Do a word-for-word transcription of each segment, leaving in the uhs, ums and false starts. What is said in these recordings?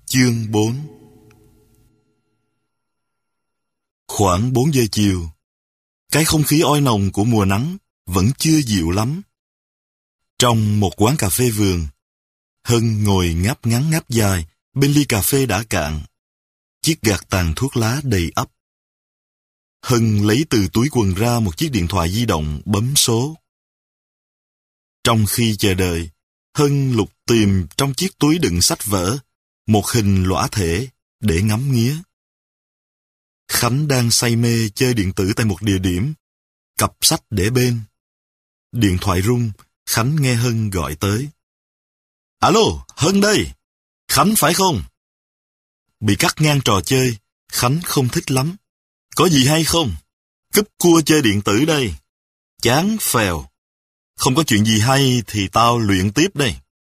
Chương bốn. Khoảng bốn giờ chiều, cái không khí oi nồng của mùa nắng vẫn chưa dịu lắm. Trong một quán cà phê vườn, Hân ngồi ngáp ngắn ngáp dài bên ly cà phê đã cạn, chiếc gạt tàn thuốc lá đầy ắp. Hân lấy từ túi quần ra một chiếc điện thoại di động bấm số. Trong khi chờ đợi, Hân lục tìm trong chiếc túi đựng sách vở một hình lõa thể để ngắm nghía. Khánh đang say mê chơi điện tử tại một địa điểm, cặp sách để bên. Điện thoại rung, Khánh nghe Hân gọi tới. Alo, Hân đây, Khánh phải không? Bị cắt ngang trò chơi, Khánh không thích lắm. Có gì hay không? Cúp cua chơi điện tử đây. Chán phèo. Không có chuyện gì hay thì tao luyện tiếp đây.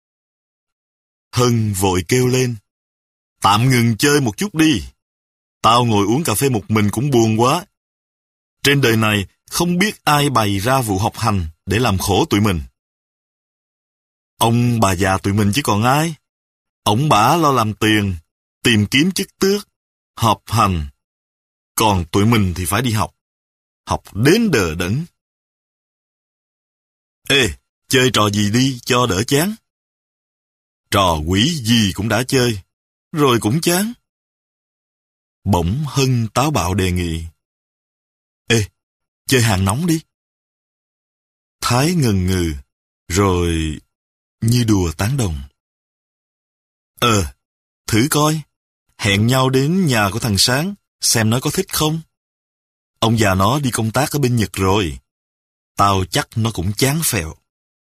Hân vội kêu lên. Tạm ngừng chơi một chút đi. Tao ngồi uống cà phê một mình cũng buồn quá. Trên đời này không biết ai bày ra vụ học hành để làm khổ tụi mình. Ông bà già tụi mình chứ còn ai. Ông bả lo làm tiền, tìm kiếm chức tước, học hành. Còn tụi mình thì phải đi học. Học đến đờ đẫn. Ê, chơi trò gì đi cho đỡ chán. Trò quỷ gì cũng đã chơi, rồi cũng chán. Bỗng Hân táo bạo đề nghị. Ê, chơi hàng nóng đi. Thái ngần ngừ, rồi như đùa tán đồng. Ờ, thử coi, hẹn nhau đến nhà của thằng Sáng, xem nó có thích không. Ông già nó đi công tác ở bên Nhật rồi. Tao chắc nó cũng chán phèo.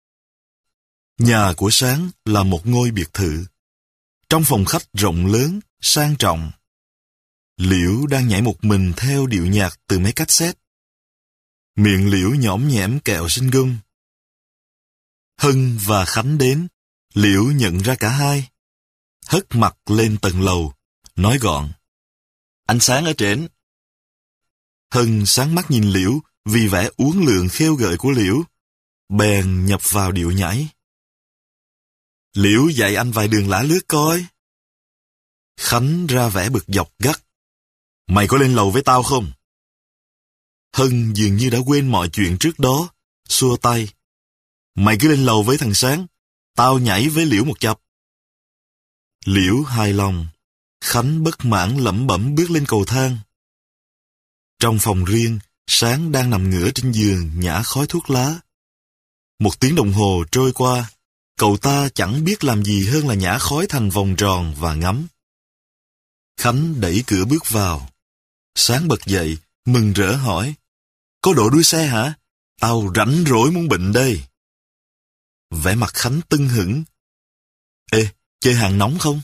Nhà của Sáng là một ngôi biệt thự. Trong phòng khách rộng lớn, sang trọng. Liễu đang nhảy một mình theo điệu nhạc từ mấy cassette. Miệng Liễu nhõm nhẽm kẹo sinh gum. Hân và Khánh đến, Liễu nhận ra cả hai. Hất mặt lên tầng lầu, nói gọn. Anh Sáng ở trển. Hân sáng mắt nhìn Liễu vì vẻ uốn lượn khêu gợi của Liễu, bèn nhập vào điệu nhảy. Liễu dạy anh vài đường lả lướt coi. Khánh ra vẻ bực dọc gắt. Mày có lên lầu với tao không? Hân dường như đã quên mọi chuyện trước đó, xua tay. Mày cứ lên lầu với thằng Sáng, tao nhảy với Liễu một chập. Liễu hài lòng. Khánh bất mãn lẩm bẩm bước lên cầu thang. Trong phòng riêng, Sáng đang nằm ngửa trên giường nhả khói thuốc lá. Một tiếng đồng hồ trôi qua, cậu ta chẳng biết làm gì hơn là nhả khói thành vòng tròn và ngắm. Khánh đẩy cửa bước vào. Sáng bật dậy, mừng rỡ hỏi. Có độ đuôi xe hả? Tao rảnh rỗi muốn bệnh đây. Vẻ mặt Khánh tưng hửng. Ê, chơi hàng nóng không?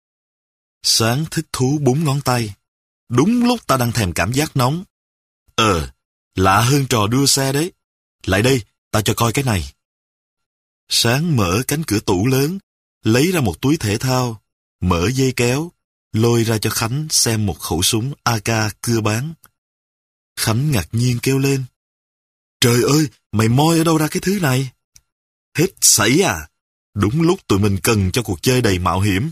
Sáng thích thú búng ngón tay. Đúng lúc ta đang thèm cảm giác nóng. Ờ, lạ hơn trò đua xe đấy. Lại đây, ta cho coi cái này. Sáng mở cánh cửa tủ lớn, lấy ra một túi thể thao, mở dây kéo, lôi ra cho Khánh xem một khẩu súng a ca cưa bán. Khánh ngạc nhiên kêu lên. Trời ơi, mày moi ở đâu ra cái thứ này? Hết sảy à? Đúng lúc tụi mình cần cho cuộc chơi đầy mạo hiểm.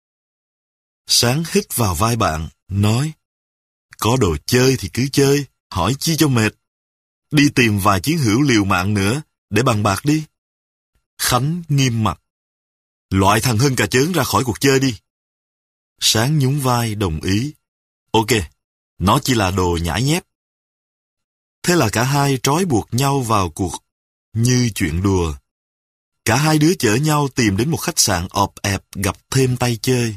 Sáng hít vào vai bạn, nói. Có đồ chơi thì cứ chơi, hỏi chi cho mệt. Đi tìm vài chiến hữu liều mạng nữa, để bằng bạc đi. Khánh nghiêm mặt. Loại thằng Hân cà chớn ra khỏi cuộc chơi đi. Sáng nhún vai đồng ý. Ok, nó chỉ là đồ nhãi nhép. Thế là cả hai trói buộc nhau vào cuộc như chuyện đùa. Cả hai đứa chở nhau tìm đến một khách sạn ọp ẹp gặp thêm tay chơi.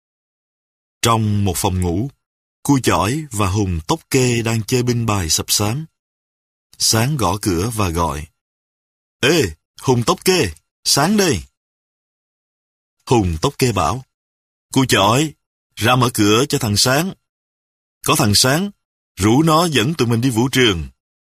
Trong một phòng ngủ, Cu Chỏi và Hùng Tóc Kê đang chơi binh bài sập xám. Sáng gõ cửa và gọi. Ê, Hùng Tóc Kê, Sáng đây. Hùng Tóc Kê bảo. Cu Chỏi, ra mở cửa cho thằng Sáng. Có thằng Sáng, rủ nó dẫn tụi mình đi vũ trường.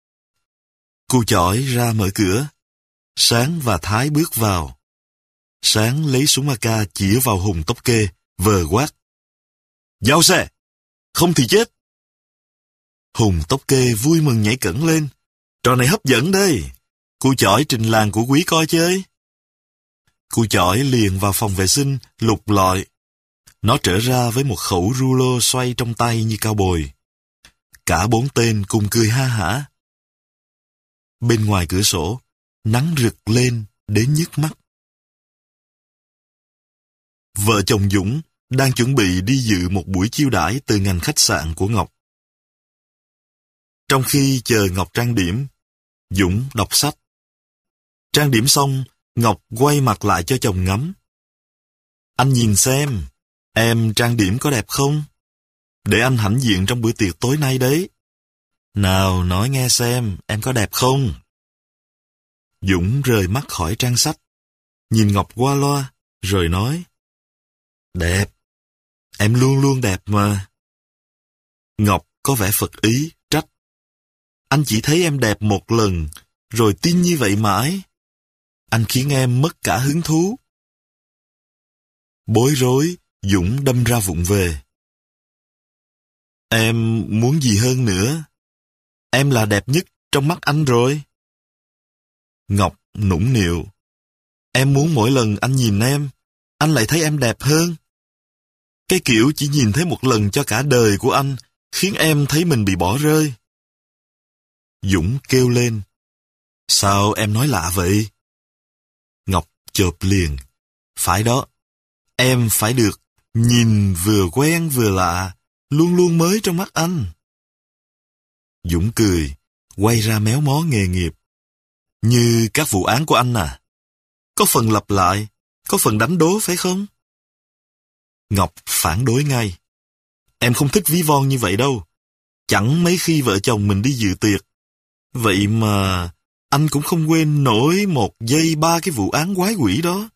Cu Chỏi ra mở cửa. Sáng và Thái bước vào. Sáng lấy súng a ca chĩa vào Hùng Tóc Kê, vờ quát. Giao xe, không thì chết. Hùng Tóc Kê vui mừng nhảy cẫng lên. Trò này hấp dẫn đây. Cu Chỏi trình làng của quý coi chơi. Cu Chỏi liền vào phòng vệ sinh, lục lọi. Nó trở ra với một khẩu rulo xoay trong tay như cao bồi. Cả bốn tên cùng cười ha hả. Bên ngoài cửa sổ, nắng rực lên đến nhức mắt. Vợ chồng Dũng đang chuẩn bị đi dự một buổi chiêu đãi từ ngành khách sạn của Ngọc. Trong khi chờ Ngọc trang điểm, Dũng đọc sách. Trang điểm xong, Ngọc quay mặt lại cho chồng ngắm. Anh nhìn xem, em trang điểm có đẹp không? Để anh hãnh diện trong bữa tiệc tối nay đấy. Nào nói nghe xem, em có đẹp không? Dũng rời mắt khỏi trang sách, nhìn Ngọc qua loa, rồi nói. Đẹp, em luôn luôn đẹp mà. Ngọc có vẻ phật ý, trách. Anh chỉ thấy em đẹp một lần, rồi tin như vậy mãi. Anh khiến em mất cả hứng thú. Bối rối, Dũng đâm ra vụng về. Em muốn gì hơn nữa? Em là đẹp nhất trong mắt anh rồi. Ngọc nũng nịu. Em muốn mỗi lần anh nhìn em, anh lại thấy em đẹp hơn. Cái kiểu chỉ nhìn thấy một lần cho cả đời của anh khiến em thấy mình bị bỏ rơi. Dũng kêu lên. Sao em nói lạ vậy? Ngọc chộp liền. Phải đó, em phải được nhìn vừa quen vừa lạ, luôn luôn mới trong mắt anh. Dũng cười, quay ra méo mó nghề nghiệp. Như các vụ án của anh à? Có phần lặp lại, có phần đánh đố phải không? Ngọc phản đối ngay. Em không thích ví von như vậy đâu. Chẳng mấy khi vợ chồng mình đi dự tiệc. Vậy mà anh cũng không quên nổi một giây ba cái vụ án quái quỷ đó.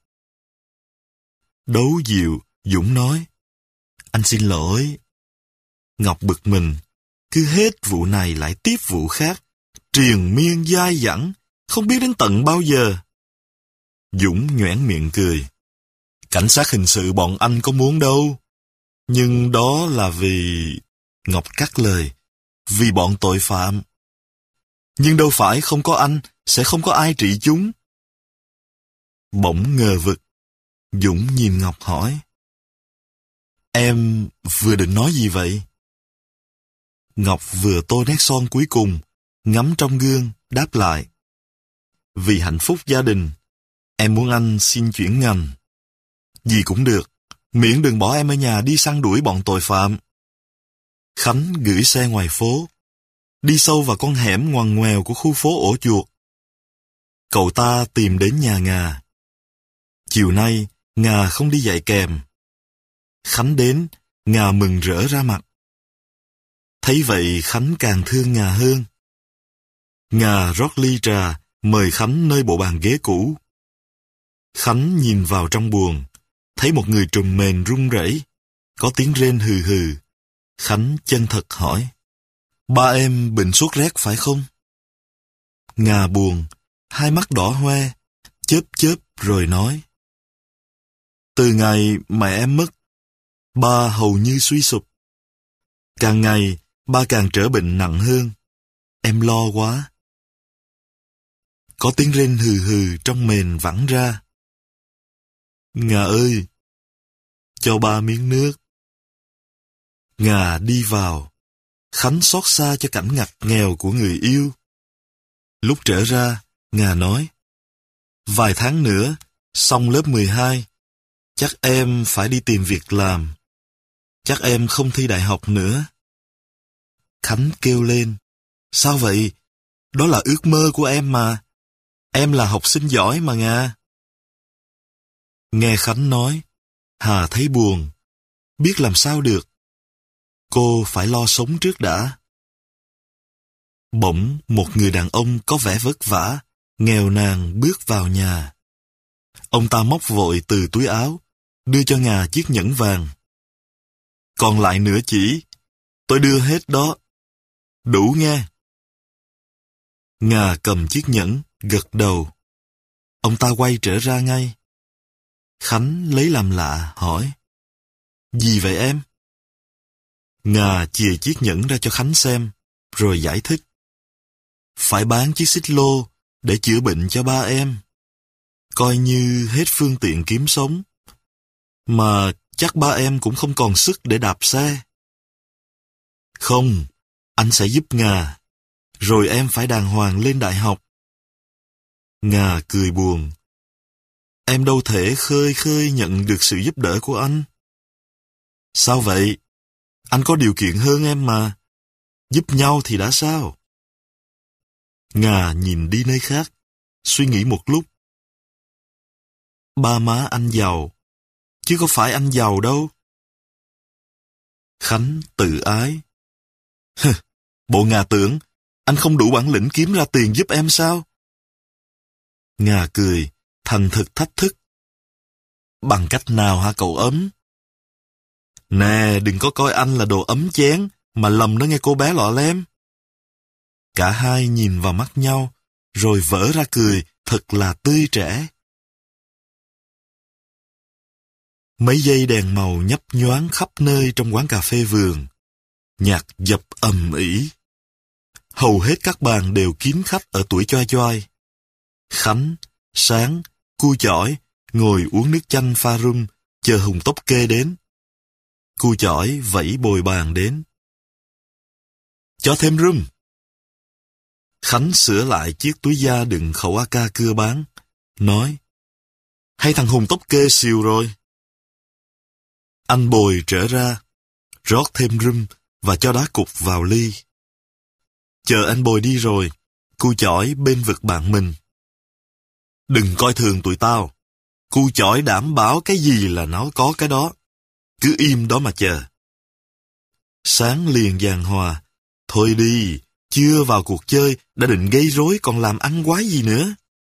Đấu dịu, Dũng nói. Anh xin lỗi. Ngọc bực mình. Cứ hết vụ này lại tiếp vụ khác. Triền miên dai dẳng, không biết đến tận bao giờ. Dũng nhoẻn miệng cười. Cảnh sát hình sự bọn anh có muốn đâu. Nhưng đó là vì... Ngọc cắt lời. Vì bọn tội phạm. Nhưng đâu phải không có anh, sẽ không có ai trị chúng. Bỗng ngờ vực. Dũng nhìn Ngọc hỏi. Em vừa định nói gì vậy? Ngọc vừa tô nét son cuối cùng, ngắm trong gương, đáp lại. Vì hạnh phúc gia đình, em muốn anh xin chuyển ngành. Gì cũng được, miễn đừng bỏ em ở nhà đi săn đuổi bọn tội phạm. Khánh gửi xe ngoài phố, đi sâu vào con hẻm ngoằn ngoèo của khu phố ổ chuột. Cậu ta tìm đến nhà Ngà. Chiều nay, Ngà không đi dạy kèm. Khánh đến, Ngà mừng rỡ ra mặt. Thấy vậy Khánh càng thương Ngà hơn. Ngà rót ly trà, mời Khánh nơi bộ bàn ghế cũ. Khánh nhìn vào trong buồng, thấy một người trùm mền run rẩy, có tiếng rên hừ hừ. Khánh chân thật hỏi. Ba em bệnh sốt rét phải không? Ngà buồn, hai mắt đỏ hoe, chớp chớp rồi nói. Từ ngày mẹ em mất, ba hầu như suy sụp. Càng ngày, ba càng trở bệnh nặng hơn. Em lo quá. Có tiếng rên hừ hừ trong mền vẳng ra. Ngà ơi, cho ba miếng nước. Ngà đi vào. Khánh xót xa cho cảnh ngặt nghèo của người yêu. Lúc trở ra, Ngà nói. Vài tháng nữa, xong lớp mười hai, chắc em phải đi tìm việc làm. Chắc em không thi đại học nữa. Khánh kêu lên. Sao vậy? Đó là ước mơ của em mà. Em là học sinh giỏi mà Ngà. Nghe Khánh nói, Hà thấy buồn. Biết làm sao được. Cô phải lo sống trước đã. Bỗng một người đàn ông có vẻ vất vả, nghèo nàn bước vào nhà. Ông ta móc vội từ túi áo, đưa cho Ngà chiếc nhẫn vàng. Còn lại nửa chỉ, tôi đưa hết đó. Đủ nghe. Ngà cầm chiếc nhẫn, gật đầu. Ông ta quay trở ra ngay. Khánh lấy làm lạ, hỏi. Gì vậy em? Ngà chìa chiếc nhẫn ra cho Khánh xem, rồi giải thích. Phải bán chiếc xích lô để chữa bệnh cho ba em. Coi như hết phương tiện kiếm sống. Mà chắc ba em cũng không còn sức để đạp xe. Không, anh sẽ giúp Ngà, rồi em phải đàng hoàng lên đại học. Ngà cười buồn. Em đâu thể khơi khơi nhận được sự giúp đỡ của anh. Sao vậy? Anh có điều kiện hơn em mà. Giúp nhau thì đã sao? Ngà nhìn đi nơi khác, suy nghĩ một lúc. Ba má anh giàu, chứ có phải anh giàu đâu. Khánh tự ái. Hừ, bộ Ngà tưởng anh không đủ bản lĩnh kiếm ra tiền giúp em sao? Ngà cười, thành thực thách thức. Bằng cách nào hả cậu ấm? Nè, đừng có coi anh là đồ ấm chén, mà lầm đó nghe cô bé lọ lem. Cả hai nhìn vào mắt nhau, rồi vỡ ra cười, thật là tươi trẻ. Mấy dây đèn màu nhấp nhoáng khắp nơi trong quán cà phê vườn. Nhạc dập ầm ĩ. Hầu hết các bàn đều kín khách ở tuổi choai choai. Khánh, Sáng, Cu Chỏi ngồi uống nước chanh pha rum, chờ Hùng Tốc Kê đến. Cu Chỏi vẫy bồi bàn đến. Cho thêm rum. Khánh sửa lại chiếc túi da đựng khẩu a ca cưa bán, nói: Hay thằng Hùng Tốc Kê xìu rồi. Anh bồi trở ra, rót thêm rum và cho đá cục vào ly. Chờ anh bồi đi rồi, Cu Chỏi bên vực bạn mình. Đừng coi thường tụi tao. Cu Chỏi đảm bảo cái gì là nó có cái đó. Cứ im đó mà chờ. Sáng liền giằng hòa. Thôi đi, chưa vào cuộc chơi, đã định gây rối còn làm ăn quái gì nữa.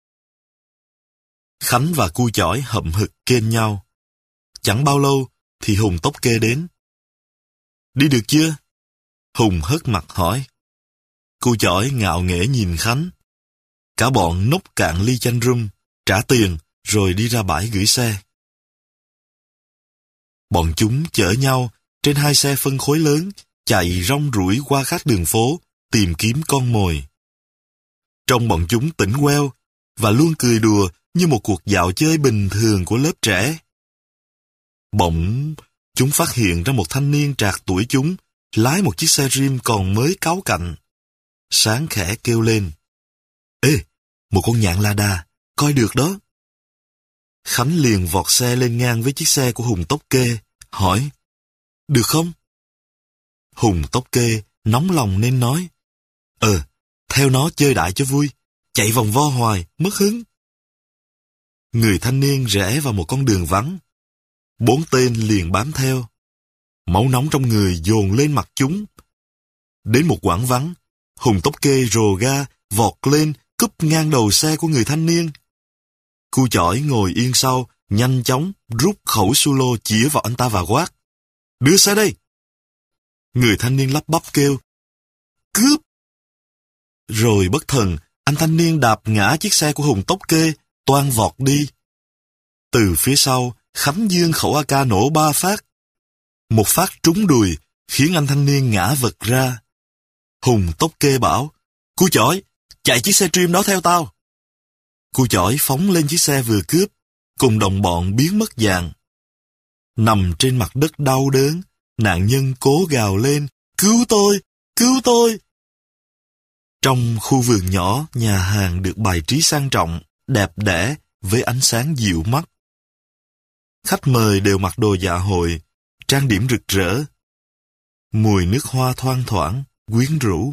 Khánh và Cu Chỏi hậm hực kênh nhau. Chẳng bao lâu thì Hùng Tốc Kê đến. Đi được chưa? Hùng hất mặt hỏi. Cu Chỏi ngạo nghễ nhìn Khánh. Cả bọn nốc cạn ly chanh rum, trả tiền, rồi đi ra bãi gửi xe. Bọn chúng chở nhau trên hai xe phân khối lớn, chạy rong ruổi qua các đường phố, tìm kiếm con mồi. Trong bọn chúng tỉnh queo, và luôn cười đùa như một cuộc dạo chơi bình thường của lớp trẻ. Bỗng, chúng phát hiện ra một thanh niên trạc tuổi chúng, lái một chiếc xe rim còn mới cáu cạnh. Sáng khẽ kêu lên. Ê, một con nhạn la đà, coi được đó. Khánh liền vọt xe lên ngang với chiếc xe của Hùng Tốc Kê, hỏi. Được không? Hùng Tốc Kê nóng lòng nên nói. Ờ, theo nó chơi đại cho vui, chạy vòng vo hoài, mất hứng. Người thanh niên rẽ vào một con đường vắng. Bốn tên liền bám theo. Máu nóng trong người dồn lên mặt chúng. Đến một quãng vắng, Hùng Tốc Kê rồ ga, vọt lên, cúp ngang đầu xe của người thanh niên. Cu Chỏi ngồi yên sau, nhanh chóng rút khẩu su lô chĩa vào anh ta và quát. Đưa xe đây! Người thanh niên lắp bắp kêu. Cướp! Rồi bất thần, anh thanh niên đạp ngã chiếc xe của Hùng Tốc Kê, toang vọt đi. Từ phía sau, Khánh giương khẩu a ca nổ ba phát. Một phát trúng đùi, khiến anh thanh niên ngã vật ra. Hùng Tốc Kê bảo, Cu Chỏi, chạy chiếc xe trim đó theo tao. Cu Chỏi phóng lên chiếc xe vừa cướp, cùng đồng bọn biến mất dạng. Nằm trên mặt đất đau đớn, nạn nhân cố gào lên, cứu tôi, cứu tôi. Trong khu vườn nhỏ, nhà hàng được bài trí sang trọng, đẹp đẽ, với ánh sáng dịu mắt. Khách mời đều mặc đồ dạ hội, trang điểm rực rỡ. Mùi nước hoa thoang thoảng, quyến rũ.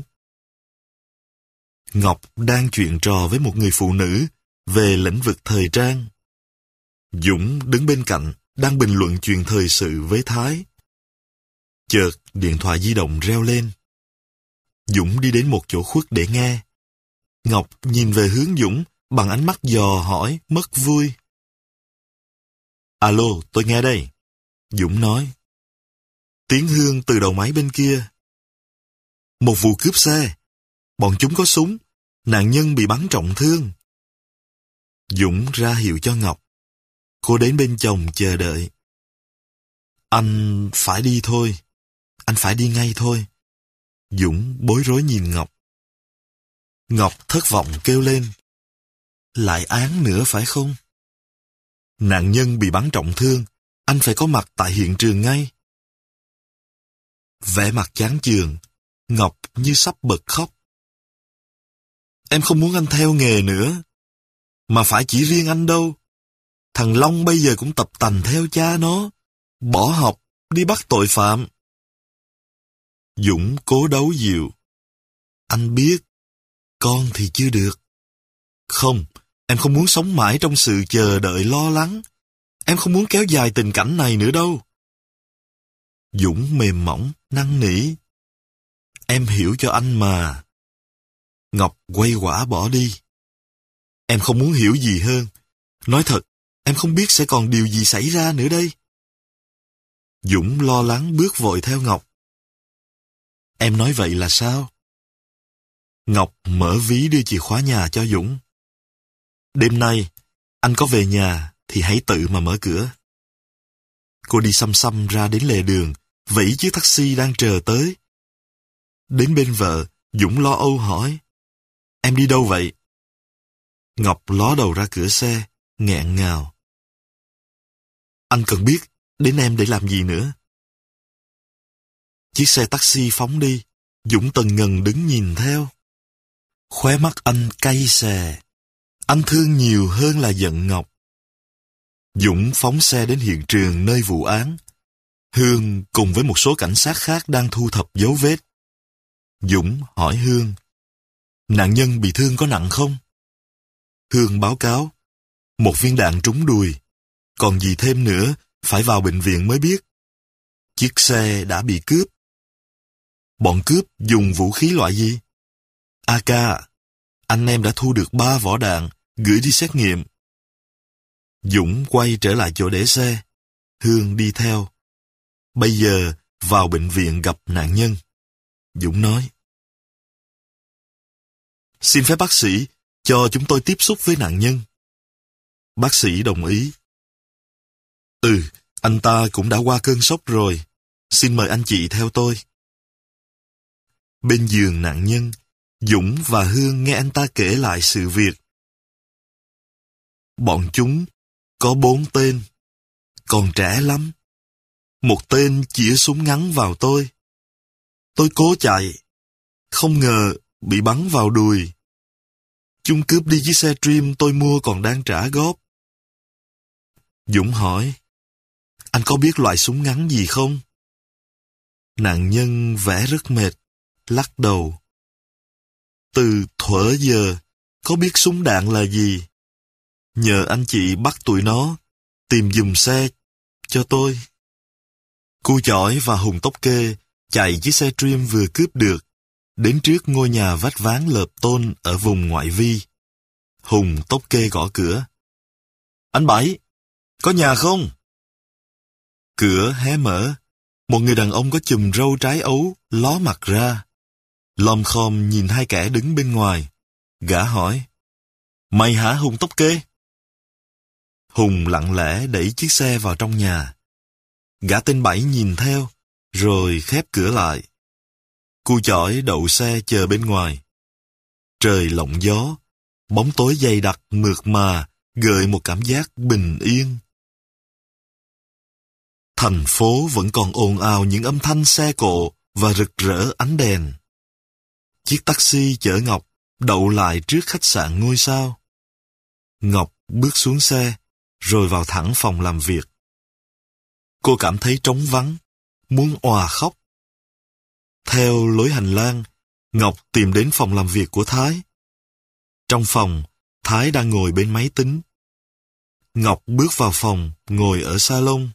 Ngọc đang chuyện trò với một người phụ nữ về lĩnh vực thời trang. Dũng đứng bên cạnh, đang bình luận chuyện thời sự với Thái. Chợt điện thoại di động reo lên. Dũng đi đến một chỗ khuất để nghe. Ngọc nhìn về hướng Dũng bằng ánh mắt dò hỏi, mất vui. Alo, tôi nghe đây. Dũng nói. Tiếng Hương từ đầu máy bên kia. Một vụ cướp xe. Bọn chúng có súng. Nạn nhân bị bắn trọng thương. Dũng ra hiệu cho Ngọc. Cô đến bên chồng chờ đợi. Anh phải đi thôi. Anh phải đi ngay thôi. Dũng bối rối nhìn Ngọc. Ngọc thất vọng kêu lên. Lại án nữa phải không? Nạn nhân bị bắn trọng thương, anh phải có mặt tại hiện trường ngay. Vẻ mặt chán chường, Ngọc như sắp bật khóc. Em không muốn anh theo nghề nữa. Mà phải chỉ riêng anh đâu. Thằng Long bây giờ cũng tập tành theo cha nó. Bỏ học, đi bắt tội phạm. Dũng cố đấu dịu. Anh biết, con thì chưa được. Không, em không muốn sống mãi trong sự chờ đợi lo lắng. Em không muốn kéo dài tình cảnh này nữa đâu. Dũng mềm mỏng, năn nỉ. Em hiểu cho anh mà. Ngọc quay quả bỏ đi. Em không muốn hiểu gì hơn. Nói thật, em không biết sẽ còn điều gì xảy ra nữa đây. Dũng lo lắng bước vội theo Ngọc. Em nói vậy là sao? Ngọc mở ví đưa chìa khóa nhà cho Dũng. Đêm nay, anh có về nhà thì hãy tự mà mở cửa. Cô đi xăm xăm ra đến lề đường, vẫy chiếc taxi đang chờ tới. Đến bên vợ, Dũng lo âu hỏi. Em đi đâu vậy? Ngọc ló đầu ra cửa xe, nghẹn ngào. Anh cần biết đến em để làm gì nữa. Chiếc xe taxi phóng đi, Dũng tần ngần đứng nhìn theo. Khóe mắt anh cay xè. Anh thương nhiều hơn là giận Ngọc. Dũng phóng xe đến hiện trường nơi vụ án. Hương cùng với một số cảnh sát khác đang thu thập dấu vết. Dũng hỏi Hương. Nạn nhân bị thương có nặng không? Hương báo cáo. Một viên đạn trúng đùi. Còn gì thêm nữa, phải vào bệnh viện mới biết. Chiếc xe đã bị cướp. Bọn cướp dùng vũ khí loại gì? a ca. Anh em đã thu được ba vỏ đạn, gửi đi xét nghiệm. Dũng quay trở lại chỗ để xe. Hương đi theo. Bây giờ vào bệnh viện gặp nạn nhân. Dũng nói. Xin phép bác sĩ cho chúng tôi tiếp xúc với nạn nhân. Bác sĩ đồng ý. Ừ, anh ta cũng đã qua cơn sốc rồi. Xin mời anh chị theo tôi. Bên giường nạn nhân, Dũng và Hương nghe anh ta kể lại sự việc. Bọn chúng có bốn tên, còn trẻ lắm. Một tên chĩa súng ngắn vào tôi. Tôi cố chạy, không ngờ bị bắn vào đùi. Chúng cướp đi chiếc xe Dream tôi mua còn đang trả góp. Dũng hỏi, anh có biết loại súng ngắn gì không? Nạn nhân vẻ rất mệt, lắc đầu. Từ thuở giờ, có biết súng đạn là gì? Nhờ anh chị bắt tụi nó, tìm giùm xe cho tôi. Cu Chỏi và Hùng Tóc Kê chạy chiếc xe Dream vừa cướp được, đến trước ngôi nhà vách ván lợp tôn ở vùng ngoại vi. Hùng Tóc Kê gõ cửa. Anh Bảy, có nhà không? Cửa hé mở, một người đàn ông có chùm râu trái ấu ló mặt ra. Lom khom nhìn hai kẻ đứng bên ngoài. Gã hỏi, mày hả Hùng Tóc Kê? Hùng lặng lẽ đẩy chiếc xe vào trong nhà. Gã tên Bảy nhìn theo, rồi khép cửa lại. Cu Chỏi đậu xe chờ bên ngoài. Trời lộng gió, bóng tối dày đặc mượt mà, gợi một cảm giác bình yên. Thành phố vẫn còn ồn ào những âm thanh xe cộ và rực rỡ ánh đèn. Chiếc taxi chở Ngọc đậu lại trước khách sạn ngôi sao. Ngọc bước xuống xe, rồi vào thẳng phòng làm việc. Cô cảm thấy trống vắng, muốn òa khóc. Theo lối hành lang, Ngọc tìm đến phòng làm việc của Thái. Trong phòng, Thái đang ngồi bên máy tính. Ngọc bước vào phòng, ngồi ở salon.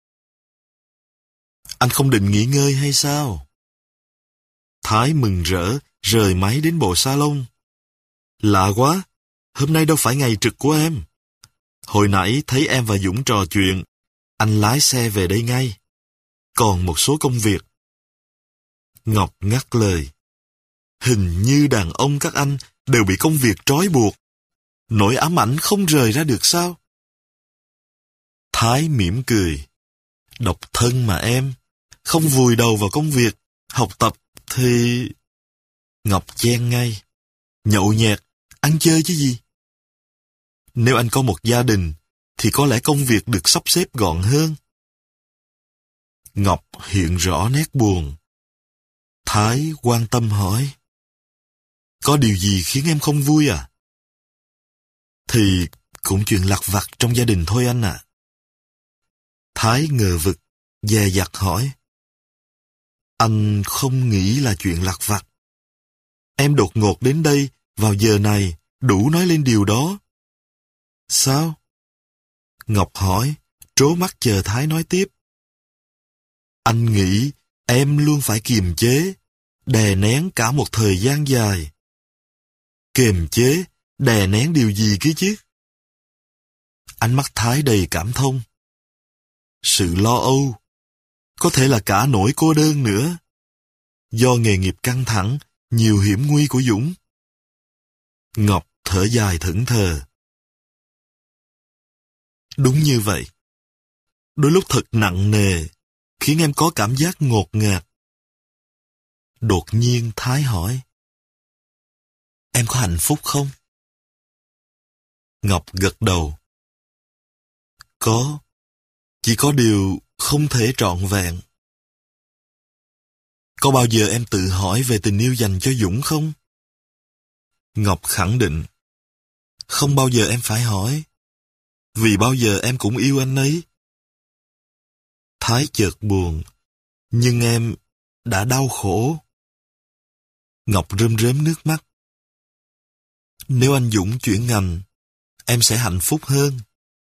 Anh không định nghỉ ngơi hay sao? Thái mừng rỡ, rời máy đến bộ salon. Lạ quá, hôm nay đâu phải ngày trực của em. Hồi nãy thấy em và Dũng trò chuyện, anh lái xe về đây ngay. Còn một số công việc. Ngọc ngắt lời. Hình như đàn ông các anh đều bị công việc trói buộc. Nỗi ám ảnh không rời ra được sao? Thái mỉm cười. Độc thân mà em, không vùi đầu vào công việc, học tập thì... Ngọc chen ngay. Nhậu nhẹt, ăn chơi chứ gì? Nếu anh có một gia đình, thì có lẽ công việc được sắp xếp gọn hơn. Ngọc hiện rõ nét buồn. Thái quan tâm hỏi. Có điều gì khiến em không vui à? Thì cũng chuyện lặt vặt trong gia đình thôi anh ạ. À. Thái ngờ vực, dè dặt hỏi. Anh không nghĩ là chuyện lặt vặt. Em đột ngột đến đây vào giờ này đủ nói lên điều đó. Sao? Ngọc hỏi, trố mắt chờ Thái nói tiếp. Anh nghĩ em luôn phải kiềm chế, đè nén cả một thời gian dài. Kiềm chế, đè nén điều gì kia chứ? Ánh mắt Thái đầy cảm thông. Sự lo âu, có thể là cả nỗi cô đơn nữa. Do nghề nghiệp căng thẳng, nhiều hiểm nguy của Dũng. Ngọc thở dài thẫn thờ. Đúng như vậy. Đôi lúc thật nặng nề, khiến em có cảm giác ngột ngạt. Đột nhiên Thái hỏi. Em có hạnh phúc không? Ngọc gật đầu. Có. Chỉ có điều không thể trọn vẹn. Có bao giờ em tự hỏi về tình yêu dành cho Dũng không? Ngọc khẳng định. Không bao giờ em phải hỏi. Vì bao giờ em cũng yêu anh ấy. Thái chợt buồn. Nhưng em đã đau khổ. Ngọc rơm rớm nước mắt. Nếu anh Dũng chuyển ngành, em sẽ hạnh phúc hơn.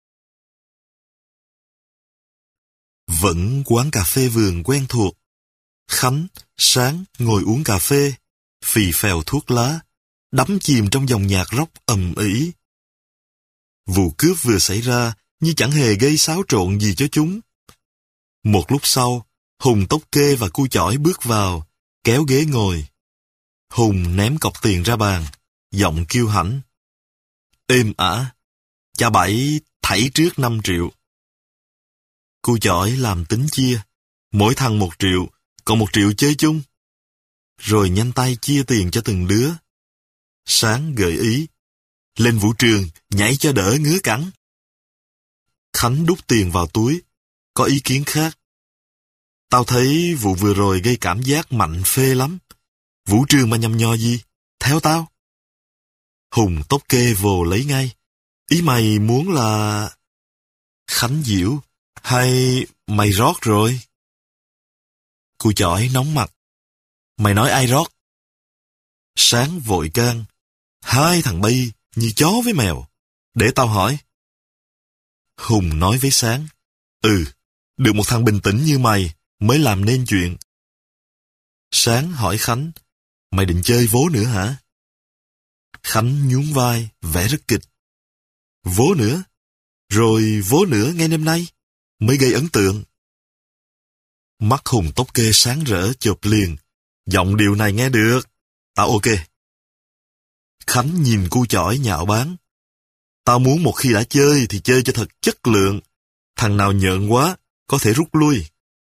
Vẫn quán cà phê vườn quen thuộc. Khánh, Sáng ngồi uống cà phê, phì phèo thuốc lá, đắm chìm trong dòng nhạc rock ầm ĩ. Vụ cướp vừa xảy ra như chẳng hề gây xáo trộn gì cho chúng. Một lúc sau, Hùng Tóc Kê và Cu Chỏi bước vào, kéo ghế ngồi. Hùng ném cọc tiền ra bàn, giọng kiêu hãnh. Êm ả, cha Bảy thảy trước năm triệu. Cu Chỏi làm tính chia, mỗi thằng một triệu, còn một triệu chơi chung. Rồi nhanh tay chia tiền cho từng đứa. Sáng gợi ý, lên vũ trường, nhảy cho đỡ ngứa cẳng. Khánh đút tiền vào túi, có ý kiến khác. Tao thấy vụ vừa rồi gây cảm giác mạnh phê lắm. Vũ trường mà nhầm nhò gì, theo tao. Hùng Tóc Kê vồ lấy ngay. Ý mày muốn là... Khánh giễu, hay mày rót rồi? Cu Chỏi nóng mặt. Mày nói ai rót? Sáng vội can. Hai thằng bay như chó với mèo. Để tao hỏi. Hùng nói với Sáng. Ừ, được một thằng bình tĩnh như mày mới làm nên chuyện. Sáng hỏi Khánh. Mày định chơi vố nữa hả? Khánh nhún vai, vẻ rất kịch. Vố nữa? Rồi vố nữa ngay đêm nay mới gây ấn tượng. Mắt Hùng Tóc Kê sáng rỡ chộp liền. Giọng điều này nghe được. Tao ok. Khánh nhìn Cu Chỏi nhạo báng. Tao muốn một khi đã chơi thì chơi cho thật chất lượng. Thằng nào nhợn quá, có thể rút lui.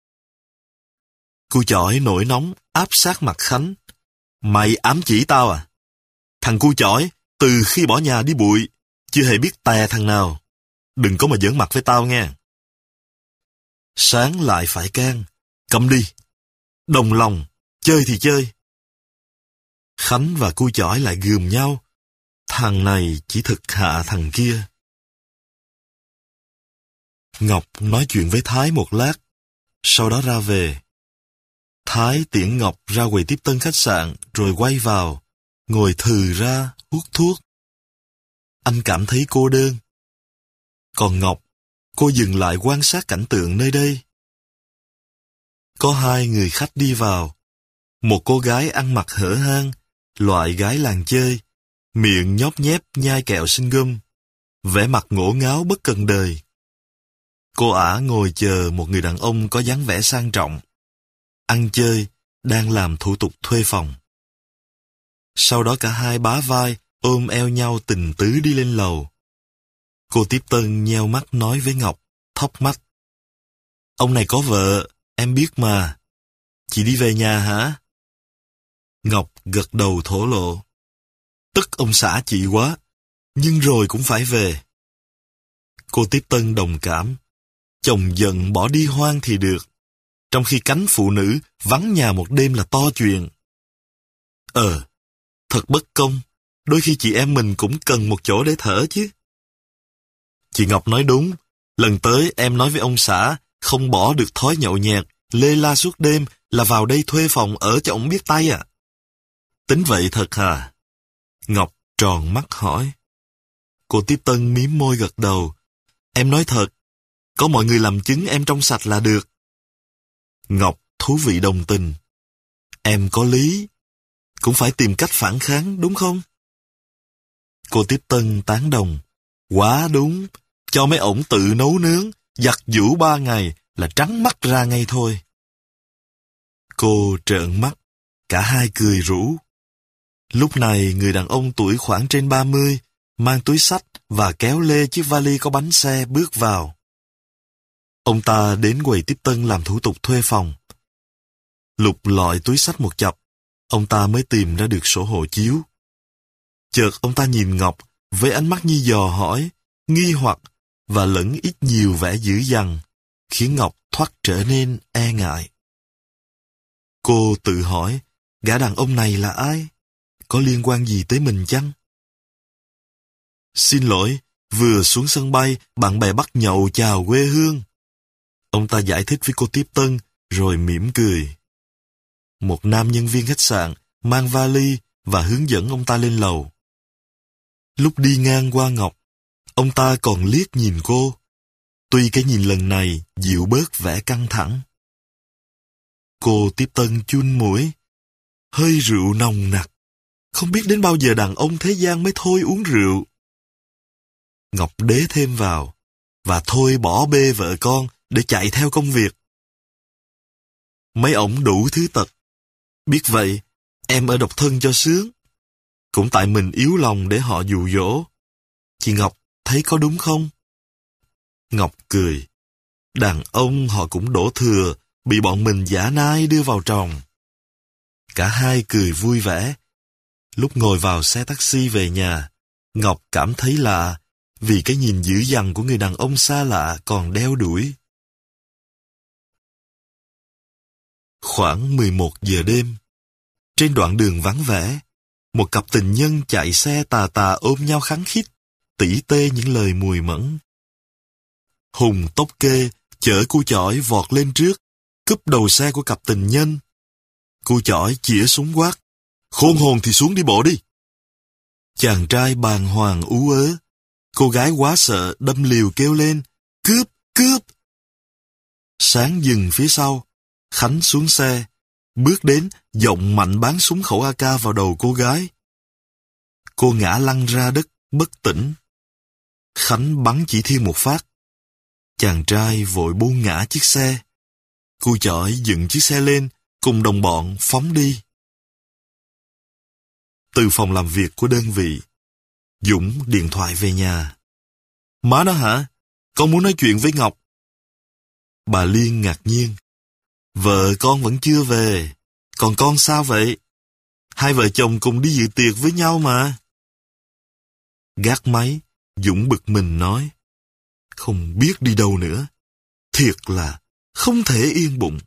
Cu Chỏi nổi nóng, áp sát mặt Khánh. Mày ám chỉ tao à? Thằng Cu Chỏi, từ khi bỏ nhà đi bụi, chưa hề biết tè thằng nào. Đừng có mà giỡn mặt với tao nghe. Sáng lại phải can. Cầm đi. Đồng lòng, chơi thì chơi. Khánh và Cu Chỏi lại gườm nhau. Thằng này chỉ thực hạ thằng kia. Ngọc nói chuyện với Thái một lát, sau đó ra về. Thái tiễn Ngọc ra quầy tiếp tân khách sạn rồi quay vào, ngồi thừ ra, hút thuốc. Anh cảm thấy cô đơn. Còn Ngọc, cô dừng lại quan sát cảnh tượng nơi đây. Có hai người khách đi vào. Một cô gái ăn mặc hở hang, loại gái làng chơi, miệng nhóp nhép nhai kẹo sinh gum, vẻ mặt ngổ ngáo bất cần đời. Cô ả ngồi chờ một người đàn ông có dáng vẻ sang trọng, ăn chơi, đang làm thủ tục thuê phòng. Sau đó cả hai bá vai, ôm eo nhau tình tứ đi lên lầu. Cô tiếp tân nheo mắt nói với Ngọc, thốc mắt. Ông này có vợ, em biết mà. Chị đi về nhà hả? Ngọc gật đầu thổ lộ. Tức ông xã chị quá, nhưng rồi cũng phải về. Cô tiếp tân đồng cảm. Chồng giận bỏ đi hoang thì được. trong khi cánh phụ nữ vắng nhà một đêm là to chuyện. Ờ, thật bất công, đôi khi chị em mình cũng cần một chỗ để thở chứ. Chị Ngọc nói đúng, lần tới em nói với ông xã không bỏ được thói nhậu nhẹt, lê la suốt đêm là vào đây thuê phòng ở cho ông biết tay à. Tính vậy thật hả? Ngọc tròn mắt hỏi. Cô Tiếp Tân mím môi gật đầu. Em nói thật, có mọi người làm chứng em trong sạch là được. Ngọc thú vị đồng tình. Em có lý, cũng phải tìm cách phản kháng đúng không? Cô Tiếp Tân tán đồng. Quá đúng, cho mấy ổng tự nấu nướng, giặt giũ ba ngày là trắng mắt ra ngay thôi. Cô trợn mắt, cả hai cười rũ. Lúc này người đàn ông tuổi khoảng trên ba mươi, mang túi xách và kéo lê chiếc vali có bánh xe bước vào. Ông ta đến quầy Tiếp Tân làm thủ tục thuê phòng. Lục lọi túi xách một chập, ông ta mới tìm ra được sổ hộ chiếu. Chợt ông ta nhìn Ngọc với ánh mắt như dò hỏi, nghi hoặc và lẫn ít nhiều vẻ dữ dằn, khiến Ngọc thoắt trở nên e ngại. Cô tự hỏi, gã đàn ông này là ai? Có liên quan gì tới mình chăng? Xin lỗi, vừa xuống sân bay, bạn bè bắt nhậu chào quê hương. Ông ta giải thích với cô Tiếp Tân, rồi mỉm cười. Một nam nhân viên khách sạn mang vali và hướng dẫn ông ta lên lầu. Lúc đi ngang qua Ngọc, ông ta còn liếc nhìn cô. Tuy cái nhìn lần này dịu bớt vẻ căng thẳng. Cô Tiếp Tân chun mũi. Hơi rượu nồng nặc. Không biết đến bao giờ đàn ông thế gian mới thôi uống rượu. Ngọc đế thêm vào, và thôi bỏ bê vợ con để chạy theo công việc. Mấy ổng đủ thứ tật. Biết vậy, em ở độc thân cho sướng. Cũng tại mình yếu lòng để họ dụ dỗ. Chị Ngọc thấy có đúng không? Ngọc cười. Đàn ông họ cũng đổ thừa, bị bọn mình giả nai đưa vào tròng. Cả hai cười vui vẻ. Lúc ngồi vào xe taxi về nhà, Ngọc cảm thấy lạ vì cái nhìn dữ dằn của người đàn ông xa lạ còn đeo đuổi. Khoảng mười một giờ đêm, trên đoạn đường vắng vẻ, một cặp tình nhân chạy xe tà tà ôm nhau khăng khít, tỉ tê những lời mùi mẫn. Hùng tóc kê chở cu chỏi vọt lên trước, cúp đầu xe của cặp tình nhân. Cu chỏi chĩa súng quát, khôn hồn thì xuống đi bộ đi. Chàng trai bàng hoàng ú ớ, cô gái quá sợ đâm liều kêu lên, cướp, cướp. Sáng dừng phía sau, Khánh xuống xe, bước đến giọng mạnh bắn súng khẩu a ca vào đầu cô gái. Cô ngã lăn ra đất, bất tỉnh. Khánh bắn chỉ thiên một phát. Chàng trai vội buông ngã chiếc xe. Cu chỏi dựng chiếc xe lên, cùng đồng bọn phóng đi. Từ phòng làm việc của đơn vị, Dũng điện thoại về nhà. Má nó hả? Con muốn nói chuyện với Ngọc. Bà Liên ngạc nhiên. Vợ con vẫn chưa về. Còn con sao vậy? Hai vợ chồng cùng đi dự tiệc với nhau mà. Gác máy, Dũng bực mình nói. Không biết đi đâu nữa. Thiệt là không thể yên bụng.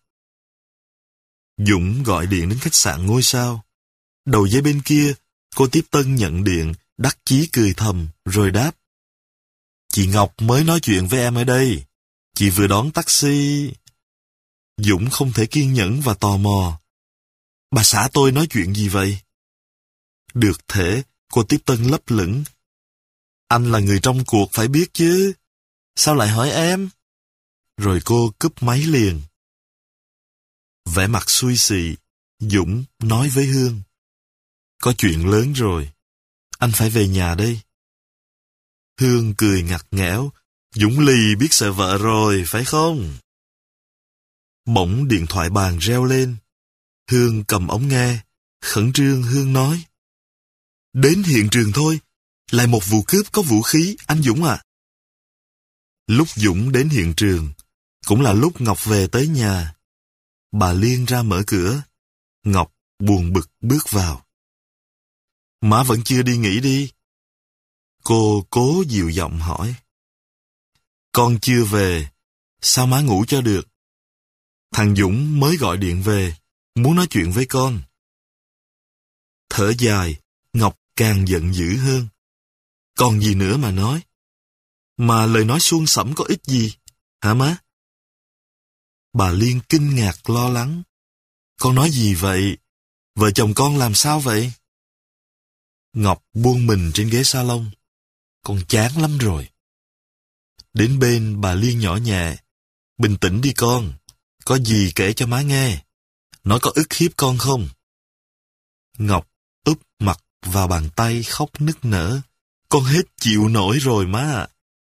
Dũng gọi điện đến khách sạn ngôi sao. Đầu dây bên kia, cô Tiếp Tân nhận điện, đắc chí cười thầm, rồi đáp. Chị Ngọc mới nói chuyện với em ở đây. Chị vừa đón taxi. Dũng không thể kiên nhẫn và tò mò. Bà xã tôi nói chuyện gì vậy? Được thể, cô Tiếp Tân lấp lửng. Anh là người trong cuộc phải biết chứ. Sao lại hỏi em? Rồi cô cúp máy liền. Vẻ mặt xui xị, Dũng nói với Hương. Có chuyện lớn rồi. Anh phải về nhà đây. Hương cười ngặt nghẽo. Dũng lì biết sợ vợ rồi, phải không? Bỗng điện thoại bàn reo lên. Hương cầm ống nghe. Khẩn trương Hương nói. Đến hiện trường thôi. Lại một vụ cướp có vũ khí, anh Dũng à. Lúc Dũng đến hiện trường, cũng là lúc Ngọc về tới nhà. Bà Liên ra mở cửa. Ngọc buồn bực bước vào. Má vẫn chưa đi nghỉ đi. Cô cố dịu giọng hỏi. Con chưa về, sao má ngủ cho được? Thằng Thằng Dũng mới gọi điện về, muốn nói chuyện với con. Thở dài, Ngọc càng giận dữ hơn. Còn gì nữa mà nói? Mà lời nói suông sẫm có ích gì, hả má? Bà Liên kinh ngạc lo lắng. Con nói gì vậy? Vợ chồng con làm sao vậy? Ngọc buông mình trên ghế salon. Con chán lắm rồi. Đến bên bà Liên nhỏ nhẹ. Bình tĩnh đi con. Có gì kể cho má nghe. Nó có ức hiếp con không? Ngọc úp mặt vào bàn tay khóc nức nở. Con hết chịu nổi rồi má ạ.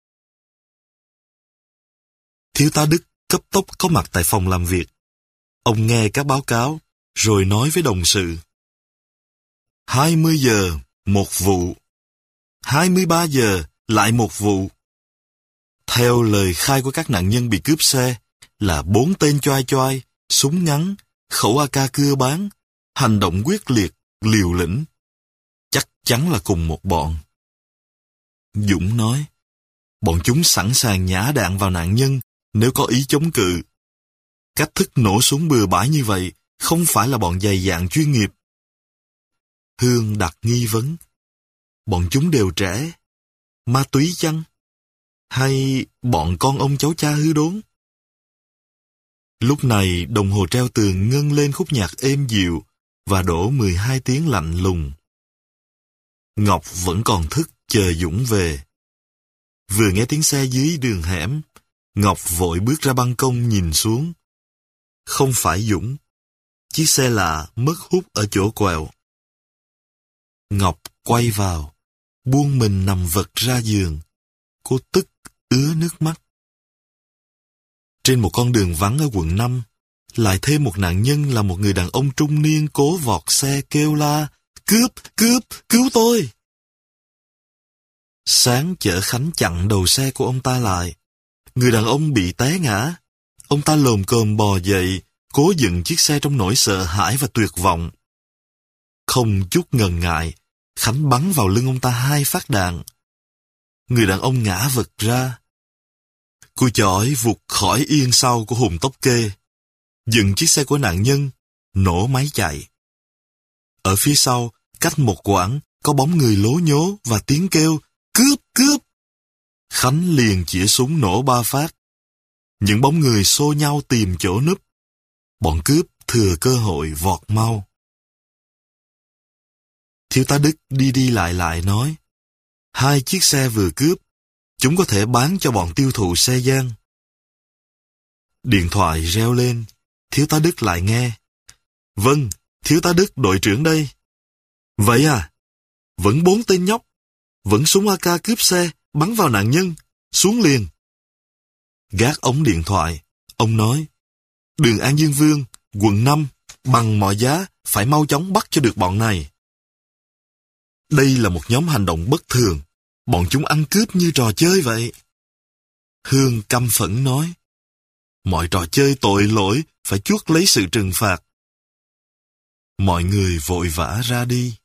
Thiếu tá Đức cấp tốc có mặt tại phòng làm việc. Ông nghe các báo cáo, rồi nói với đồng sự. hai mươi giờ, một vụ. hai mươi ba giờ, lại một vụ. Theo lời khai của các nạn nhân bị cướp xe, là bốn tên choai choai, súng ngắn, khẩu a ca cưa bán, hành động quyết liệt, liều lĩnh. Chắc chắn là cùng một bọn. Dũng nói, bọn chúng sẵn sàng nhả đạn vào nạn nhân nếu có ý chống cự. Cách thức nổ súng bừa bãi như vậy không phải là bọn dày dạn chuyên nghiệp. Hương đặt nghi vấn. Bọn chúng đều trẻ. Ma túy chăng? Hay bọn con ông cháu cha hư đốn? Lúc này đồng hồ treo tường ngân lên khúc nhạc êm dịu và đổ mười hai tiếng lạnh lùng. Ngọc vẫn còn thức chờ Dũng về. Vừa nghe tiếng xe dưới đường hẻm, Ngọc vội bước ra ban công nhìn xuống. Không phải Dũng. Chiếc xe lạ mất hút ở chỗ quẹo. Ngọc quay vào, buông mình nằm vật ra giường. Cô tức ứa nước mắt. Trên một con đường vắng ở quận năm, lại thêm một nạn nhân là một người đàn ông trung niên cố vọt xe kêu la, cướp, cướp, cứu tôi. Sáng chở Khánh chặn đầu xe của ông ta lại. Người đàn ông bị té ngã. Ông ta lồm cồm bò dậy, cố dừng chiếc xe trong nỗi sợ hãi và tuyệt vọng. Không chút ngần ngại, Khánh bắn vào lưng ông ta hai phát đạn. Người đàn ông ngã vật ra. Cùi chỏi vụt khỏi yên sau của Hùng Tốc Kê, dừng chiếc xe của nạn nhân, nổ máy chạy. Ở phía sau, cách một quãng, có bóng người lố nhố và tiếng kêu, cướp, cướp. Khánh liền chĩa súng nổ ba phát. Những bóng người xô nhau tìm chỗ núp. Bọn cướp thừa cơ hội vọt mau. Thiếu tá Đức đi đi lại lại nói, hai chiếc xe vừa cướp, chúng có thể bán cho bọn tiêu thụ xe gian. Điện thoại reo lên, thiếu tá Đức lại nghe. Vâng, thiếu tá Đức đội trưởng đây. Vậy à? Vẫn bốn tên nhóc, vẫn súng a ca cướp xe, bắn vào nạn nhân, xuống liền. Gác ống điện thoại, ông nói, đường An Dương Vương, quận năm, bằng mọi giá phải mau chóng bắt cho được bọn này. Đây là một nhóm hành động bất thường, bọn chúng ăn cướp như trò chơi vậy. Hương căm phẫn nói, mọi trò chơi tội lỗi phải chuốc lấy sự trừng phạt. Mọi người vội vã ra đi.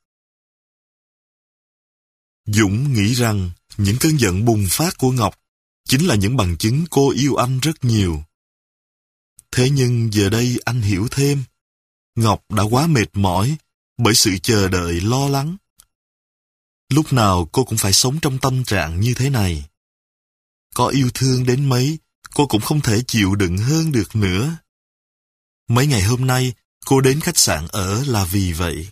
Dũng nghĩ rằng những cơn giận bùng phát của Ngọc chính là những bằng chứng cô yêu anh rất nhiều. Thế nhưng giờ đây anh hiểu thêm, Ngọc đã quá mệt mỏi bởi sự chờ đợi lo lắng. Lúc nào cô cũng phải sống trong tâm trạng như thế này. Có yêu thương đến mấy, cô cũng không thể chịu đựng hơn được nữa. Mấy ngày hôm nay, cô đến khách sạn ở là vì vậy.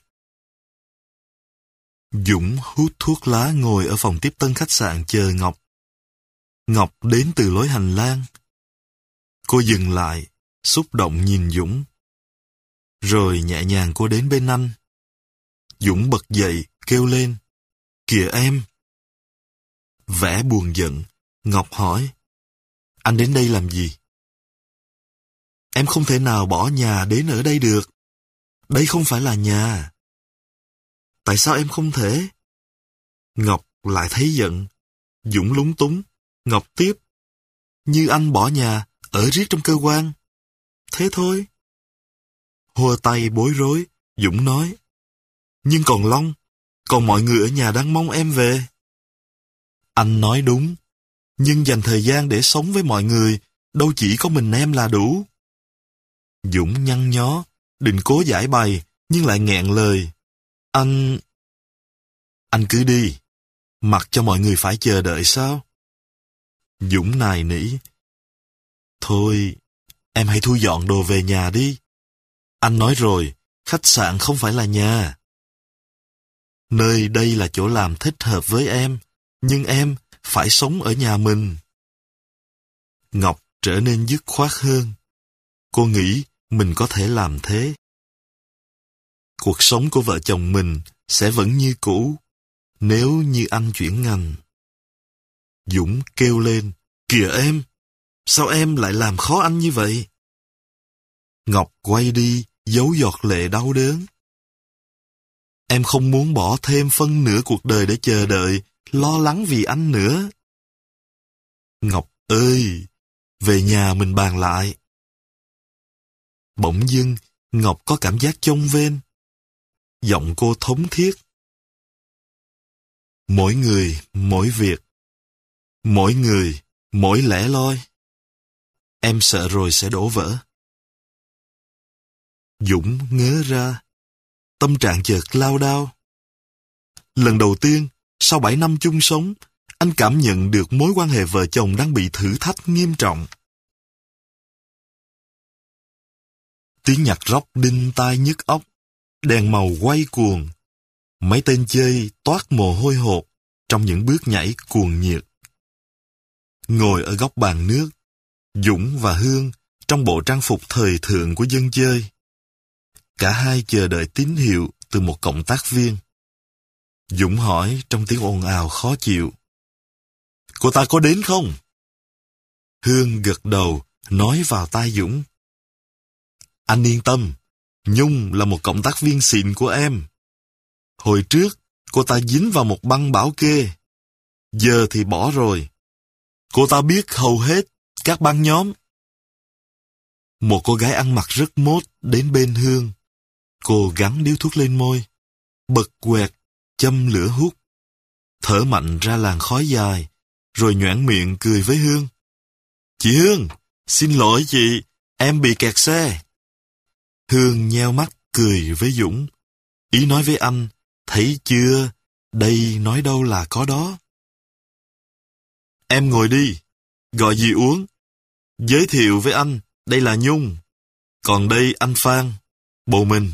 Dũng hút thuốc lá ngồi ở phòng tiếp tân khách sạn chờ Ngọc. Ngọc đến từ lối hành lang. Cô dừng lại, xúc động nhìn Dũng. Rồi nhẹ nhàng cô đến bên anh. Dũng bật dậy, kêu lên, kìa em. Vẻ buồn giận, Ngọc hỏi, anh đến đây làm gì? Em không thể nào bỏ nhà đến ở đây được. Đây không phải là nhà. Tại sao em không thể? Ngọc lại thấy giận. Dũng lúng túng. Ngọc tiếp, như anh bỏ nhà, ở riết trong cơ quan. Thế thôi. Hùa tay bối rối, Dũng nói, nhưng còn Long, còn mọi người ở nhà đang mong em về. Anh nói đúng, nhưng dành thời gian để sống với mọi người, đâu chỉ có mình em là đủ. Dũng nhăn nhó, định cố giải bày, nhưng lại nghẹn lời. Anh... Anh cứ đi. Mặc cho mọi người phải chờ đợi sao? Dũng nài nỉ. Thôi, em hãy thu dọn đồ về nhà đi. Anh nói rồi, khách sạn không phải là nhà. Nơi đây là chỗ làm thích hợp với em, nhưng em phải sống ở nhà mình. Ngọc trở nên dứt khoát hơn. Cô nghĩ mình có thể làm thế. Cuộc sống của vợ chồng mình sẽ vẫn như cũ, nếu như anh chuyển ngành. Dũng kêu lên, kìa em, sao em lại làm khó anh như vậy? Ngọc quay đi, giấu giọt lệ đau đớn. Em không muốn bỏ thêm phân nửa cuộc đời để chờ đợi, lo lắng vì anh nữa. Ngọc ơi, về nhà mình bàn lại. Bỗng dưng, Ngọc có cảm giác chông vênh. Giọng cô thống thiết. Mỗi người, mỗi việc. Mỗi người, mỗi lẻ loi. Em sợ rồi sẽ đổ vỡ. Dũng ngớ ra. Tâm trạng chợt lao đao. Lần đầu tiên, sau bảy năm chung sống, anh cảm nhận được mối quan hệ vợ chồng đang bị thử thách nghiêm trọng. Tiếng nhạc rock đinh tai nhức óc, đèn màu quay cuồng. Mấy tên chơi toát mồ hôi hột trong những bước nhảy cuồng nhiệt. Ngồi ở góc bàn nước, Dũng và Hương trong bộ trang phục thời thượng của dân chơi. Cả hai chờ đợi tín hiệu từ một cộng tác viên. Dũng hỏi trong tiếng ồn ào khó chịu. Cô ta có đến không? Hương gật đầu, nói vào tai Dũng. Anh yên tâm, Nhung là một cộng tác viên xịn của em. Hồi trước, cô ta dính vào một băng bảo kê. Giờ thì bỏ rồi. Cô ta biết hầu hết các băng nhóm. Một cô gái ăn mặc rất mốt đến bên Hương. Cô gắn điếu thuốc lên môi, bật quẹt, châm lửa hút, thở mạnh ra làn khói dài, rồi nhoẻn miệng cười với Hương. Chị Hương, xin lỗi chị, em bị kẹt xe. Hương nheo mắt cười với Dũng. Ý nói với anh, thấy chưa, đây nói đâu là có đó. Em ngồi đi, gọi gì uống. Giới thiệu với anh, đây là Nhung. Còn đây anh Phan, bồ mình.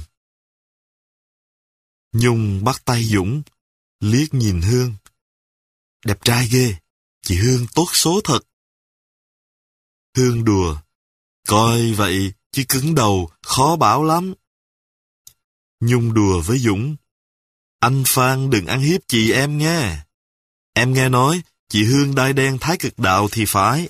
Nhung bắt tay Dũng, liếc nhìn Hương. Đẹp trai ghê, chị Hương tốt số thật. Hương đùa, coi vậy chứ cứng đầu, khó bảo lắm. Nhung đùa với Dũng. Anh Phan đừng ăn hiếp chị em nghe. Em nghe nói, chị Hương đai đen thái cực đạo thì phải.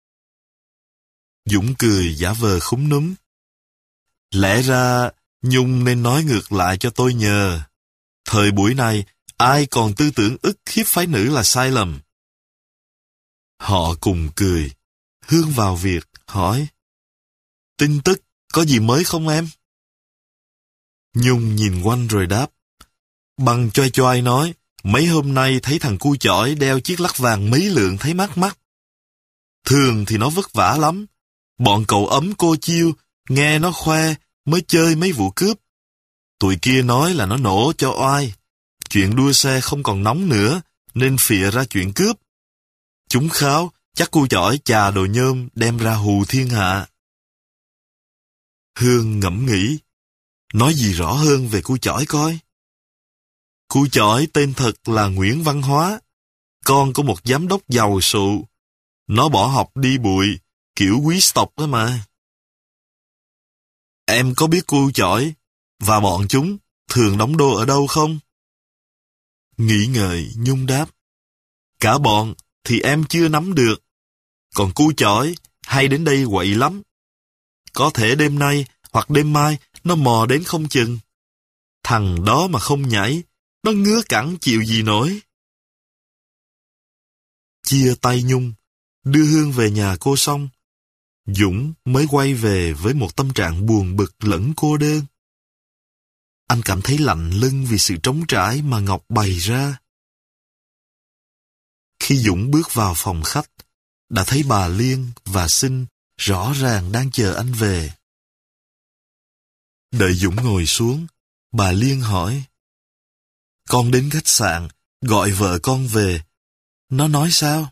Dũng cười giả vờ khúm núm. Lẽ ra, Nhung nên nói ngược lại cho tôi nhờ. Thời buổi này, ai còn tư tưởng ức hiếp phái nữ là sai lầm. Họ cùng cười. Hương vào việc, hỏi. Tin tức, có gì mới không em? Nhung nhìn quanh rồi đáp. Bằng choai choai nói, mấy hôm nay thấy thằng cu chỏi đeo chiếc lắc vàng mấy lượng thấy mát mắt. Thường thì nó vất vả lắm. Bọn cậu ấm cô chiêu, nghe nó khoe, mới chơi mấy vụ cướp. Tụi kia nói là nó nổ cho oai. Chuyện đua xe không còn nóng nữa, nên phịa ra chuyện cướp. Chúng kháo, chắc cu chỏi chà đồ nhôm đem ra hù thiên hạ. Hương ngẫm nghĩ, nói gì rõ hơn về cu chỏi coi. Cu chỏi tên thật là Nguyễn Văn Hóa, con của một giám đốc giàu sụ. Nó bỏ học đi bụi, kiểu quý tộc đó mà. Em có biết cu chỏi và bọn chúng thường đóng đô ở đâu không? Nghĩ ngợi, Nhung đáp. Cả bọn thì em chưa nắm được. Còn cu chỏi hay đến đây quậy lắm. Có thể đêm nay hoặc đêm mai nó mò đến không chừng. Thằng đó mà không nhảy, nó ngứa cẳng chịu gì nổi. Chia tay Nhung, đưa Hương về nhà cô xong, Dũng mới quay về với một tâm trạng buồn bực lẫn cô đơn. Anh cảm thấy lạnh lưng vì sự trống trải mà Ngọc bày ra. Khi Dũng bước vào phòng khách, đã thấy bà Liên và Sinh rõ ràng đang chờ anh về. Đợi Dũng ngồi xuống, bà Liên hỏi. Con đến khách sạn, gọi vợ con về. Nó nói sao?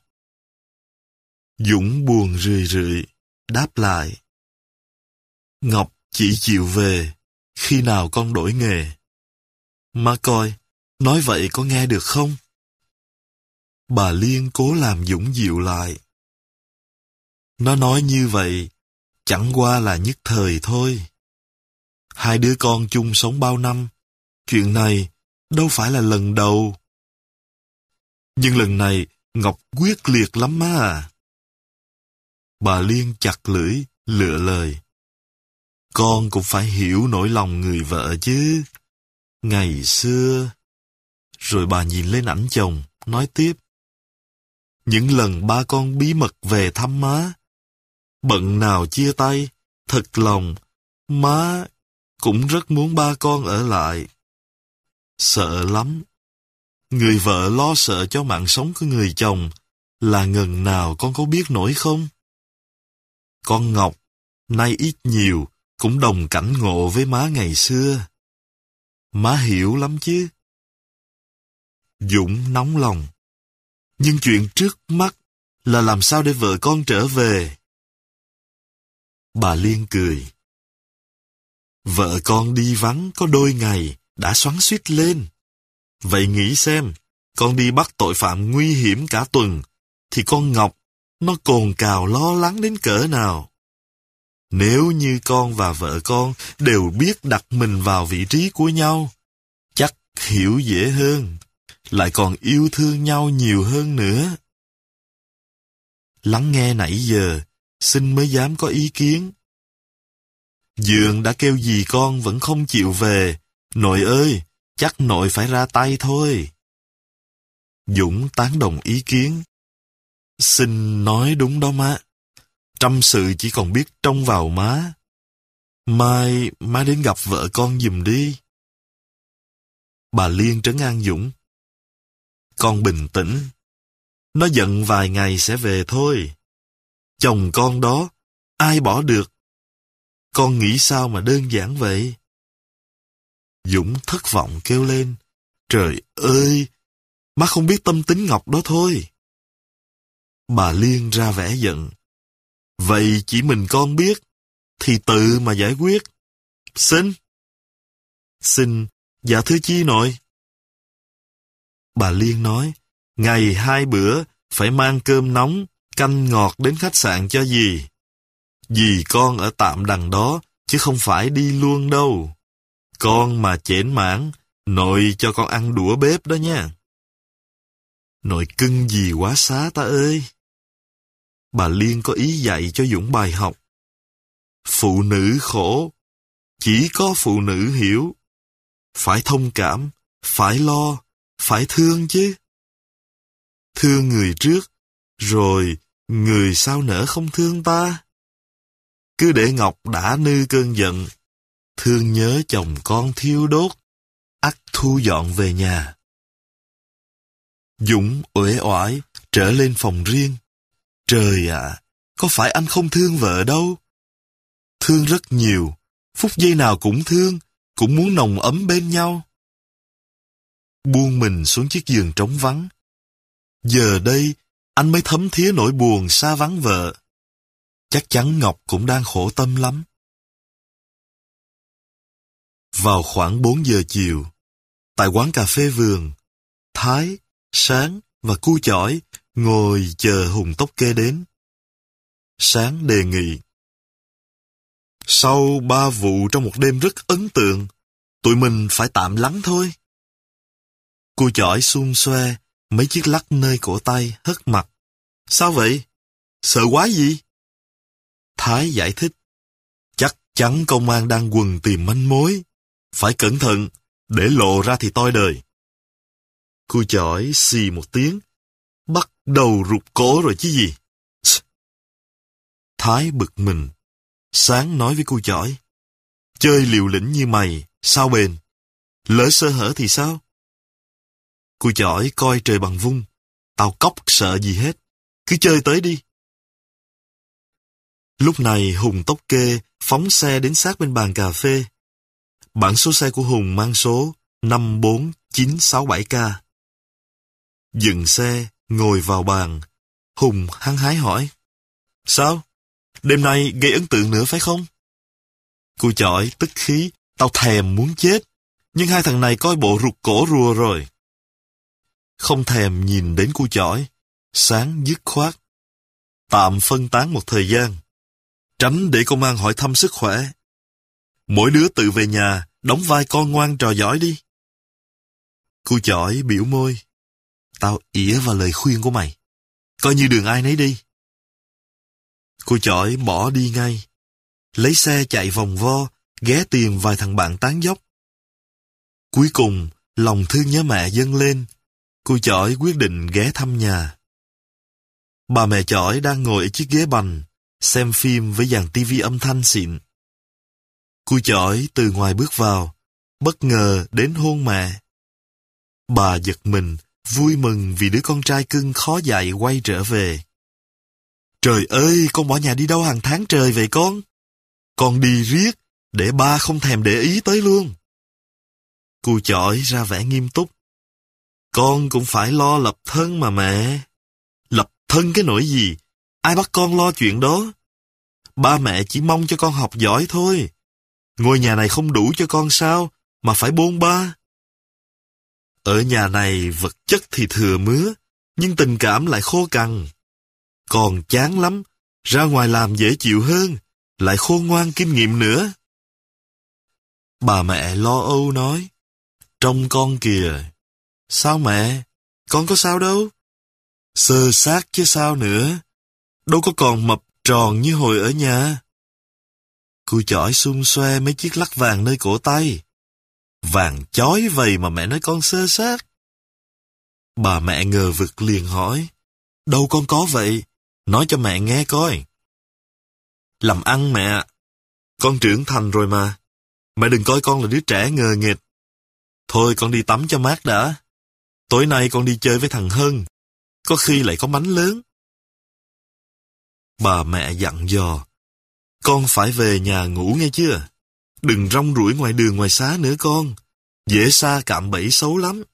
Dũng buồn rười rượi, đáp lại. Ngọc chỉ chịu về, khi nào con đổi nghề. Má coi, nói vậy có nghe được không? Bà Liên cố làm Dũng dịu lại. Nó nói như vậy, chẳng qua là nhất thời thôi. Hai đứa con chung sống bao năm, chuyện này đâu phải là lần đầu. Nhưng lần này, Ngọc quyết liệt lắm má à. Bà Liên chặt lưỡi, lựa lời. Con cũng phải hiểu nỗi lòng người vợ chứ. Ngày xưa... Rồi bà nhìn lên ảnh chồng, nói tiếp. Những lần ba con bí mật về thăm má, bận nào chia tay, thật lòng, má cũng rất muốn ba con ở lại. Sợ lắm. Người vợ lo sợ cho mạng sống của người chồng là ngần nào con có biết nổi không? Con Ngọc, nay ít nhiều, cũng đồng cảnh ngộ với má ngày xưa. Má hiểu lắm chứ. Dũng nóng lòng. Nhưng chuyện trước mắt là làm sao để vợ con trở về? Bà Liên cười. Vợ con đi vắng có đôi ngày đã xoắn xuýt lên. Vậy nghĩ xem, con đi bắt tội phạm nguy hiểm cả tuần, thì con Ngọc, nó cồn cào lo lắng đến cỡ nào. Nếu như con và vợ con đều biết đặt mình vào vị trí của nhau, chắc hiểu dễ hơn, lại còn yêu thương nhau nhiều hơn nữa. Lắng nghe nãy giờ, Sinh mới dám có ý kiến. Dượng đã kêu dì con vẫn không chịu về. Nội ơi, chắc nội phải ra tay thôi. Dũng tán đồng ý kiến. Sinh nói đúng đó má. Trăm sự chỉ còn biết trông vào má. Mai má đến gặp vợ con giùm đi. Bà Liên trấn an Dũng. Con bình tĩnh. Nó giận vài ngày sẽ về thôi. Chồng con đó, ai bỏ được. Con nghĩ sao mà đơn giản vậy? Dũng thất vọng kêu lên. Trời ơi, má không biết tâm tính Ngọc đó thôi. Bà Liên ra vẻ giận. Vậy chỉ mình con biết, thì tự mà giải quyết. Xin. Xin, dạ thưa chi nội. Bà Liên nói, ngày hai bữa phải mang cơm nóng, canh ngọt đến khách sạn cho dì. Dì con ở tạm đằng đó, chứ không phải đi luôn đâu. Con mà chểnh mãn, nội cho con ăn đũa bếp đó nha. Nội cưng dì quá xá ta ơi. Bà Liên có ý dạy cho Dũng bài học. Phụ nữ khổ, chỉ có phụ nữ hiểu. Phải thông cảm, phải lo, phải thương chứ. Thương người trước, rồi người sau nỡ không thương ta. Cứ để Ngọc đã nư cơn giận, thương nhớ chồng con thiêu đốt, ắt thu dọn về nhà. Dũng uể oải trở lên phòng riêng. Trời ạ, à, có phải anh không thương vợ đâu? Thương rất nhiều, phút giây nào cũng thương, cũng muốn nồng ấm bên nhau. Buông mình xuống chiếc giường trống vắng. Giờ đây, anh mới thấm thía nỗi buồn xa vắng vợ. Chắc chắn Ngọc cũng đang khổ tâm lắm. Vào khoảng bốn giờ chiều, tại quán cà phê vườn, Thái, Sáng và Cu Chỏi ngồi chờ Hùng Tốc Kê đến. Sáng đề nghị. Sau ba vụ trong một đêm rất ấn tượng, tụi mình phải tạm lắng thôi. Cu Chỏi xun xoe, mấy chiếc lắc nơi cổ tay, hất mặt. Sao vậy? Sợ quá gì? Thái giải thích. Chắc chắn công an đang quần tìm manh mối. Phải cẩn thận, để lộ ra thì toi đời. Cu Chỏi xì một tiếng. Bắt đầu rụt cổ rồi chứ gì. Thái bực mình. Sáng nói với Cu Chỏi. Chơi liều lĩnh như mày, sao bền? Lỡ sơ hở thì sao? Cu Chỏi coi trời bằng vung. Tao cóc sợ gì hết. Cứ chơi tới đi. Lúc này Hùng Tốc Kê phóng xe đến sát bên bàn cà phê. Bản số xe của Hùng mang số năm bốn chín sáu bảy K. Dừng xe, ngồi vào bàn. Hùng hăng hái hỏi. Sao? Đêm nay gây ấn tượng nữa phải không? Cô chọi tức khí. Tao thèm muốn chết. Nhưng hai thằng này coi bộ rụt cổ rùa rồi. Không thèm nhìn đến cô chọi. Sáng dứt khoát. Tạm phân tán một thời gian. Tránh để công an hỏi thăm sức khỏe. Mỗi đứa tự về nhà, đóng vai con ngoan trò giỏi đi. Cô chọi biểu môi. Tao ỉa vào lời khuyên của mày. Coi như đường ai nấy đi. Cô chọi bỏ đi ngay. Lấy xe chạy vòng vo, ghé tìm vài thằng bạn tán dóc. Cuối cùng, lòng thương nhớ mẹ dâng lên. Cô chọi quyết định ghé thăm nhà. Bà mẹ chọi đang ngồi ở chiếc ghế bành, xem phim với dàn tivi âm thanh xịn. Cô chọi từ ngoài bước vào, bất ngờ đến hôn mẹ. Bà giật mình, vui mừng vì đứa con trai cưng khó dạy quay trở về. Trời ơi, con bỏ nhà đi đâu hàng tháng trời vậy con? Con đi riết, để ba không thèm để ý tới luôn. Cô chọi ra vẻ nghiêm túc. Con cũng phải lo lập thân mà mẹ. Lập thân cái nỗi gì? Ai bắt con lo chuyện đó? Ba mẹ chỉ mong cho con học giỏi thôi. Ngôi nhà này không đủ cho con sao, mà phải bôn ba. Ở nhà này vật chất thì thừa mứa, nhưng tình cảm lại khô cằn. Còn chán lắm, ra ngoài làm dễ chịu hơn, lại khôn ngoan kinh nghiệm nữa. Bà mẹ lo âu nói, trông con kìa. Sao mẹ? Con có sao đâu. Xơ xác chứ sao nữa. Đâu có còn mập tròn như hồi ở nhà. Cô chỏi xung xoe mấy chiếc lắc vàng nơi cổ tay. Vàng chói vầy mà mẹ nói con xơ xác. Bà mẹ ngờ vực liền hỏi, đâu con có vậy? Nói cho mẹ nghe coi. Làm ăn mẹ. Con trưởng thành rồi mà. Mẹ đừng coi con là đứa trẻ ngờ nghệch. Thôi con đi tắm cho mát đã. Tối nay con đi chơi với thằng Hân. Có khi lại có bánh lớn. Bà mẹ dặn dò. Con phải về nhà ngủ nghe chưa? Đừng rong ruổi ngoài đường ngoài xá nữa con. Dễ sa cạm bẫy xấu lắm.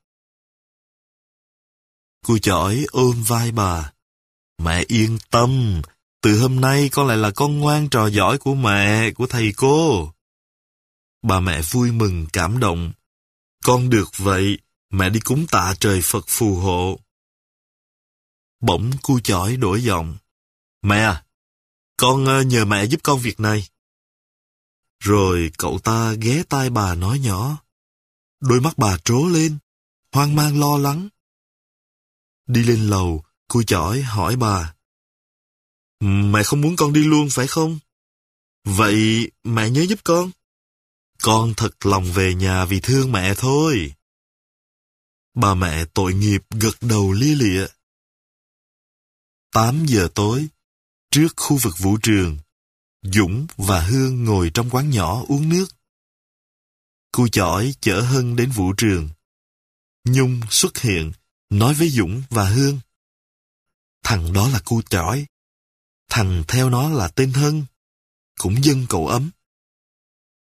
Cô chỏi ôm vai bà. Mẹ yên tâm. Từ hôm nay con lại là con ngoan trò giỏi của mẹ, của thầy cô. Bà mẹ vui mừng cảm động. Con được vậy, mẹ đi cúng tạ trời Phật phù hộ. Bỗng cô chỏi đổi giọng. Mẹ à, con nhờ mẹ giúp con việc này. Rồi cậu ta ghé tai bà nói nhỏ. Đôi mắt bà trố lên, hoang mang lo lắng. Đi lên lầu, cô chỏi hỏi bà. Mẹ không muốn con đi luôn phải không? Vậy mẹ nhớ giúp con. Con thật lòng về nhà vì thương mẹ thôi. Bà mẹ tội nghiệp gật đầu lia lịa. Tám giờ tối, trước khu vực vũ trường, Dũng và Hương ngồi trong quán nhỏ uống nước. Cô chỏi chở Hân đến vũ trường. Nhung xuất hiện, nói với Dũng và Hương. Thằng đó là cô chỏi. Thằng theo nó là tên Hân, cũng dân cậu ấm.